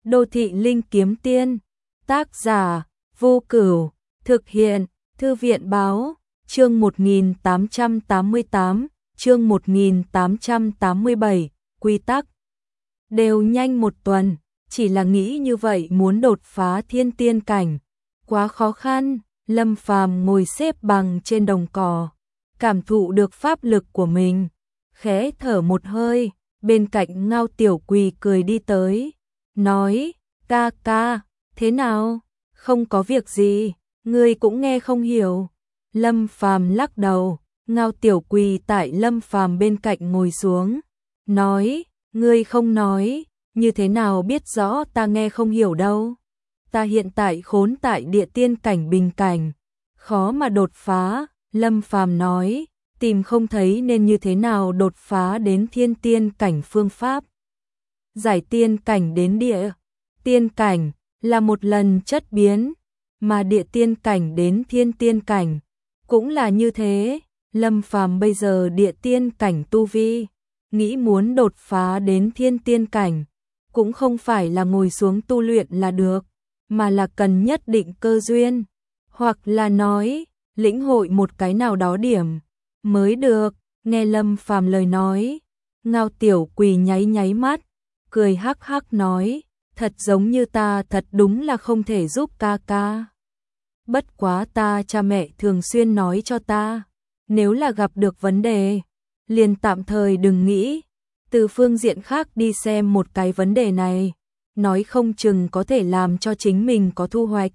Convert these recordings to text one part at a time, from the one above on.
Đô thị linh kiếm tiên, tác giả, Vô Cửu, thực hiện, Thư viện báo, chương 1888, chương 1887, quy tắc. Đều nhanh một tuần, chỉ là nghĩ như vậy muốn đột phá thiên tiên cảnh. Quá khó khăn, Lâm Phàm ngồi xếp bằng trên đồng cỏ, cảm thụ được pháp lực của mình. Khẽ thở một hơi, bên cạnh Ngao Tiểu Quỳ cười đi tới, nói, ca ca, thế nào? Không có việc gì, ngươi cũng nghe không hiểu. Lâm Phàm lắc đầu, Ngao Tiểu Quỳ tại Lâm Phàm bên cạnh ngồi xuống, nói, ngươi không nói, như thế nào biết rõ ta nghe không hiểu đâu. Ta hiện tại khốn tại địa tiên cảnh bình cảnh, khó mà đột phá. Lâm Phàm nói, tìm không thấy nên như thế nào đột phá đến thiên tiên cảnh phương pháp. Giải tiên cảnh đến địa tiên cảnh là một lần chất biến, mà địa tiên cảnh đến thiên tiên cảnh cũng là như thế. Lâm Phàm bây giờ địa tiên cảnh tu vi, nghĩ muốn đột phá đến thiên tiên cảnh cũng không phải là ngồi xuống tu luyện là được, mà là cần nhất định cơ duyên, hoặc là nói lĩnh hội một cái nào đó điểm mới được. Nghe Lâm Phàm lời nói, Ngao Tiểu Quỳ nháy nháy mắt, cười hắc hắc nói, thật giống như ta thật đúng là không thể giúp ca ca. Bất quá ta cha mẹ thường xuyên nói cho ta, nếu là gặp được vấn đề, liền tạm thời đừng nghĩ, từ phương diện khác đi xem một cái vấn đề này, nói không chừng có thể làm cho chính mình có thu hoạch.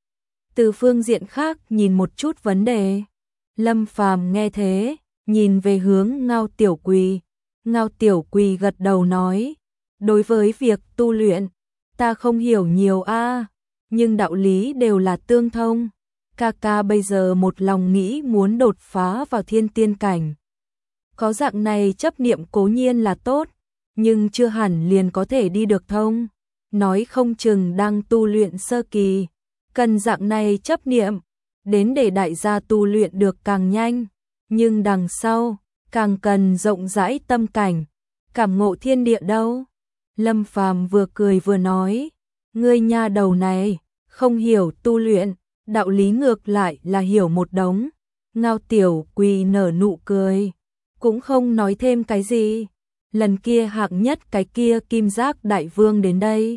Từ phương diện khác nhìn một chút vấn đề. Lâm Phàm nghe thế, nhìn về hướng Ngao Tiểu Quỳ. Ngao Tiểu Quỳ gật đầu nói, đối với việc tu luyện, ta không hiểu nhiều nhưng đạo lý đều là tương thông. Ca ca bây giờ một lòng nghĩ muốn đột phá vào thiên tiên cảnh. Có dạng này chấp niệm cố nhiên là tốt, nhưng chưa hẳn liền có thể đi được thông. Nói không chừng đang tu luyện sơ kỳ, cần dạng này chấp niệm, đến để đại gia tu luyện được càng nhanh. Nhưng đằng sau, càng cần rộng rãi tâm cảnh, cảm ngộ thiên địa đâu. Lâm Phàm vừa cười vừa nói, ngươi nha đầu này, không hiểu tu luyện, đạo lý ngược lại là hiểu một đống. Ngao Tiểu Quỳ nở nụ cười, cũng không nói thêm cái gì. Lần kia hạng nhất cái kia Kim Giác Đại Vương đến đây,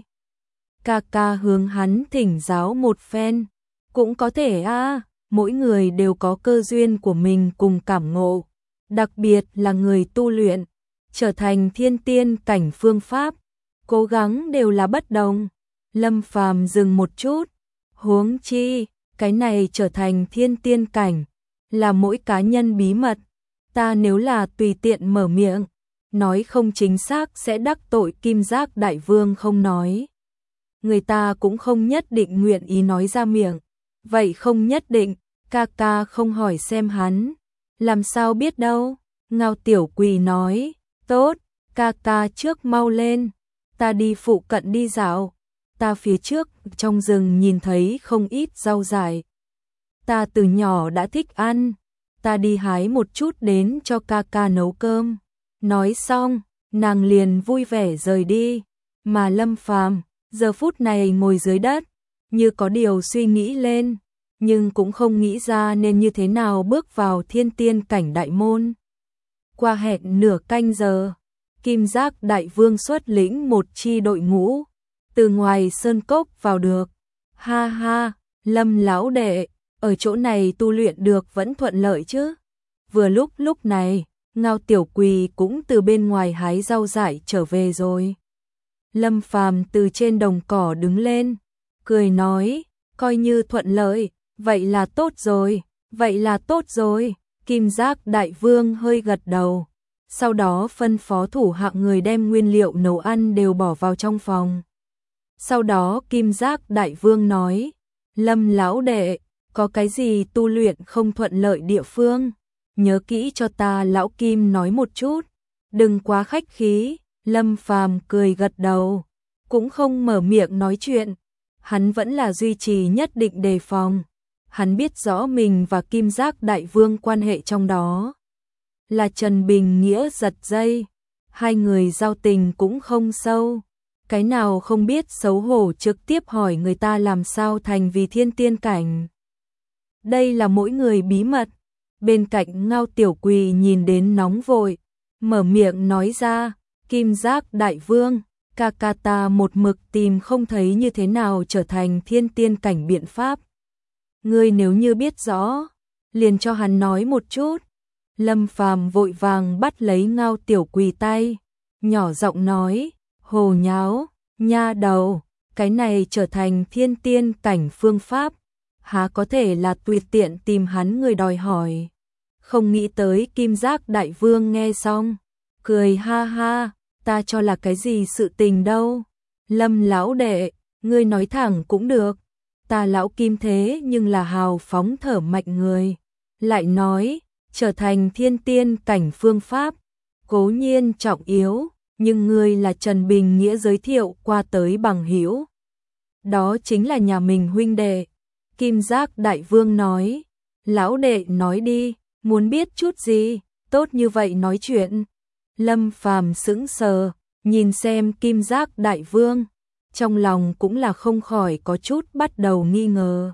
ca ca hướng hắn thỉnh giáo một phen, cũng có thể mỗi người đều có cơ duyên của mình cùng cảm ngộ, đặc biệt là người tu luyện, trở thành thiên tiên cảnh phương pháp, cố gắng đều là bất đồng. Lâm Phàm dừng một chút, huống chi, cái này trở thành thiên tiên cảnh, là mỗi cá nhân bí mật, ta nếu là tùy tiện mở miệng, nói không chính xác sẽ đắc tội Kim Giác Đại Vương không nói. Người ta cũng không nhất định nguyện ý nói ra miệng, vậy không nhất định, ca ca không hỏi xem hắn, làm sao biết đâu. Ngao Tiểu Quỳ nói, tốt, ca ca trước mau lên, ta đi phụ cận đi dạo, ta phía trước trong rừng nhìn thấy không ít rau dại, ta từ nhỏ đã thích ăn, ta đi hái một chút đến cho ca ca nấu cơm. Nói xong, nàng liền vui vẻ rời đi, mà Lâm Phàm giờ phút này ngồi dưới đất, như có điều suy nghĩ lên, nhưng cũng không nghĩ ra nên như thế nào bước vào thiên tiên cảnh đại môn. Qua hẹn nửa canh giờ, Kim Giác Đại Vương xuất lĩnh một chi đội ngũ, từ ngoài sơn cốc vào được. Ha ha, Lâm lão đệ, ở chỗ này tu luyện được vẫn thuận lợi chứ? Vừa lúc này, Ngao Tiểu Quỳ cũng từ bên ngoài hái rau dại trở về rồi. Lâm Phàm từ trên đồng cỏ đứng lên, cười nói, coi như thuận lợi, vậy là tốt rồi, vậy là tốt rồi. Kim Giác Đại Vương hơi gật đầu, sau đó phân phó thủ hạ người đem nguyên liệu nấu ăn đều bỏ vào trong phòng. Sau đó Kim Giác Đại Vương nói, Lâm lão đệ, có cái gì tu luyện không thuận lợi địa phương, nhớ kỹ cho ta lão Kim nói một chút, đừng quá khách khí. Lâm Phàm cười gật đầu, cũng không mở miệng nói chuyện, hắn vẫn là duy trì nhất định đề phòng. Hắn biết rõ mình và Kim Giác Đại Vương quan hệ trong đó là Trần Bình Nghĩa giật dây, hai người giao tình cũng không sâu, cái nào không biết xấu hổ trực tiếp hỏi người ta làm sao thành vì thiên tiên cảnh. Đây là mỗi người bí mật. Bên cạnh Ngao Tiểu Quỳ nhìn đến nóng vội, mở miệng nói ra, Kim Giác Đại Vương, ca ca ta một mực tìm không thấy như thế nào trở thành thiên tiên cảnh biện pháp. Ngươi nếu như biết rõ, liền cho hắn nói một chút. Lâm Phàm vội vàng bắt lấy Ngao Tiểu Quỳ tay, nhỏ giọng nói, hồ nháo, nha đầu, cái này trở thành thiên tiên cảnh phương pháp, há có thể là tùy tiện tìm hắn người đòi hỏi. Không nghĩ tới Kim Giác Đại Vương nghe xong, cười ha ha, ta cho là cái gì sự tình đâu. Lâm lão đệ, ngươi nói thẳng cũng được, ta lão Kim thế nhưng là hào phóng thở mạnh người. Lại nói, trở thành thiên tiên cảnh phương pháp, cố nhiên trọng yếu, nhưng ngươi là Trần Bình Nghĩa giới thiệu qua tới bằng hữu. Đó chính là nhà mình huynh đệ. Kim Giác Đại Vương nói, lão đệ nói đi, muốn biết chút gì, tốt như vậy nói chuyện. Lâm Phàm sững sờ, nhìn xem Kim Giác Đại Vương, trong lòng cũng là không khỏi có chút bắt đầu nghi ngờ.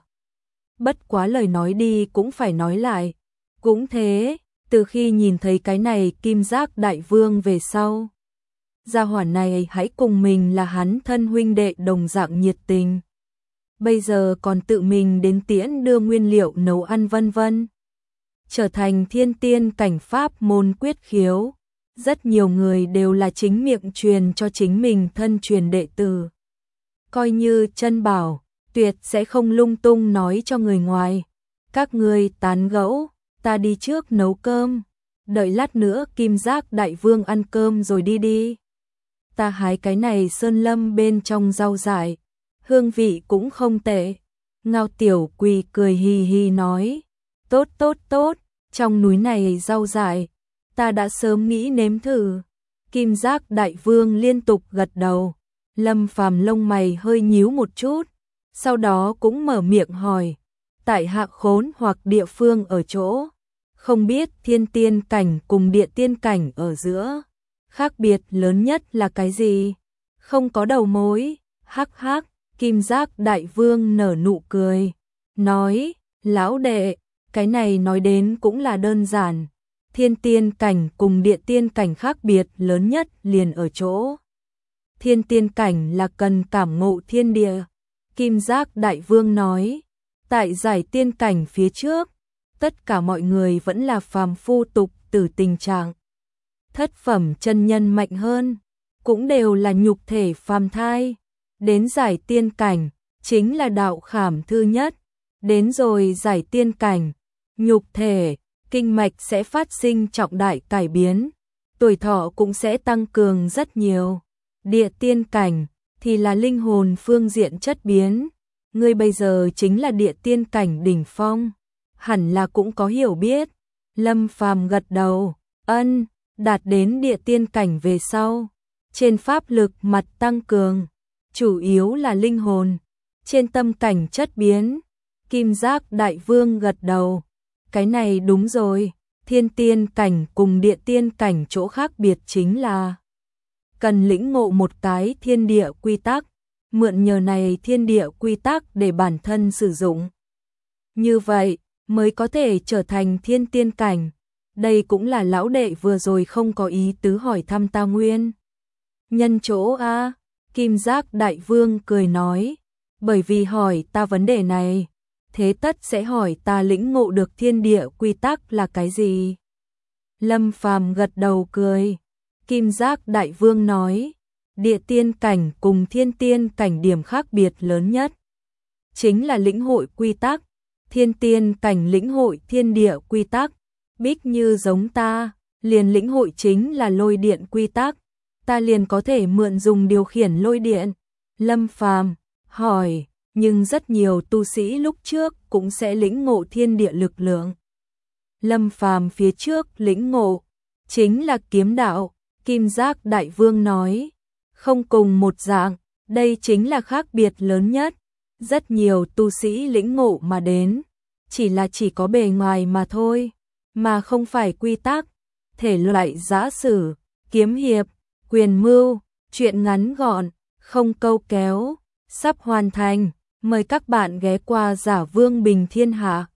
Bất quá lời nói đi cũng phải nói lại, cũng thế, từ khi nhìn thấy cái này Kim Giác Đại Vương về sau, gia hỏa này hãy cùng mình là hắn thân huynh đệ đồng dạng nhiệt tình. Bây giờ còn tự mình đến tiễn đưa nguyên liệu nấu ăn vân vân. Trở thành thiên tiên cảnh pháp môn quyết khiếu, rất nhiều người đều là chính miệng truyền cho chính mình thân truyền đệ tử. Coi như chân bảo, tuyệt sẽ không lung tung nói cho người ngoài. Các ngươi tán gẫu, ta đi trước nấu cơm, đợi lát nữa Kim Giác Đại Vương ăn cơm rồi đi đi. Ta hái cái này sơn lâm bên trong rau dại, hương vị cũng không tệ. Ngao Tiểu Quỳ cười hì hì nói, tốt tốt tốt, trong núi này rau dại, ta đã sớm nghĩ nếm thử. Kim Giác Đại Vương liên tục gật đầu. Lâm Phàm lông mày hơi nhíu một chút, sau đó cũng mở miệng hỏi, tại hạ khốn hoặc địa phương ở chỗ, không biết thiên tiên cảnh cùng địa tiên cảnh ở giữa, khác biệt lớn nhất là cái gì? Không có đầu mối, hắc hắc. Kim Giác Đại Vương nở nụ cười, nói, lão đệ, cái này nói đến cũng là đơn giản, thiên tiên cảnh cùng địa tiên cảnh khác biệt lớn nhất liền ở chỗ. Thiên tiên cảnh là cần cảm ngộ thiên địa. Kim Giác Đại Vương nói, tại giải tiên cảnh phía trước, tất cả mọi người vẫn là phàm phu tục tử tình trạng. Thất phẩm chân nhân mạnh hơn, cũng đều là nhục thể phàm thai. Đến giải tiên cảnh, chính là đạo khảm thư nhất. Đến rồi giải tiên cảnh, nhục thể, kinh mạch sẽ phát sinh trọng đại cải biến, tuổi thọ cũng sẽ tăng cường rất nhiều. Địa tiên cảnh thì là linh hồn phương diện chất biến. Ngươi bây giờ chính là địa tiên cảnh đỉnh phong, hẳn là cũng có hiểu biết. Lâm Phàm gật đầu, ân, đạt đến địa tiên cảnh về sau, trên pháp lực mặt tăng cường, chủ yếu là linh hồn, trên tâm cảnh chất biến. Kim Giác Đại Vương gật đầu, cái này đúng rồi, thiên tiên cảnh cùng địa tiên cảnh chỗ khác biệt chính là cần lĩnh ngộ một cái thiên địa quy tắc, mượn nhờ này thiên địa quy tắc để bản thân sử dụng. Như vậy mới có thể trở thành thiên tiên cảnh. Đây cũng là lão đệ vừa rồi không có ý tứ hỏi thăm ta nguyên nhân chỗ a. Kim Giác Đại Vương cười nói, bởi vì hỏi ta vấn đề này, thế tất sẽ hỏi ta lĩnh ngộ được thiên địa quy tắc là cái gì. Lâm Phàm gật đầu cười. Kim Giác Đại Vương nói, địa tiên cảnh cùng thiên tiên cảnh điểm khác biệt lớn nhất chính là lĩnh hội quy tắc. Thiên tiên cảnh lĩnh hội thiên địa quy tắc, bích như giống ta, liền lĩnh hội chính là lôi điện quy tắc, ta liền có thể mượn dùng điều khiển lôi điện. Lâm Phàm hỏi, nhưng rất nhiều tu sĩ lúc trước cũng sẽ lĩnh ngộ thiên địa lực lượng. Lâm Phàm phía trước lĩnh ngộ chính là kiếm đạo. Kim Giác Đại Vương nói, không cùng một dạng, đây chính là khác biệt lớn nhất. Rất nhiều tu sĩ lĩnh ngộ mà đến, chỉ có bề ngoài mà thôi, mà không phải quy tắc. Thể loại giã sử, kiếm hiệp, quyền mưu, truyện ngắn gọn, không câu kéo, sắp hoàn thành, mời các bạn ghé qua Giả Vương Bình Thiên Hạ.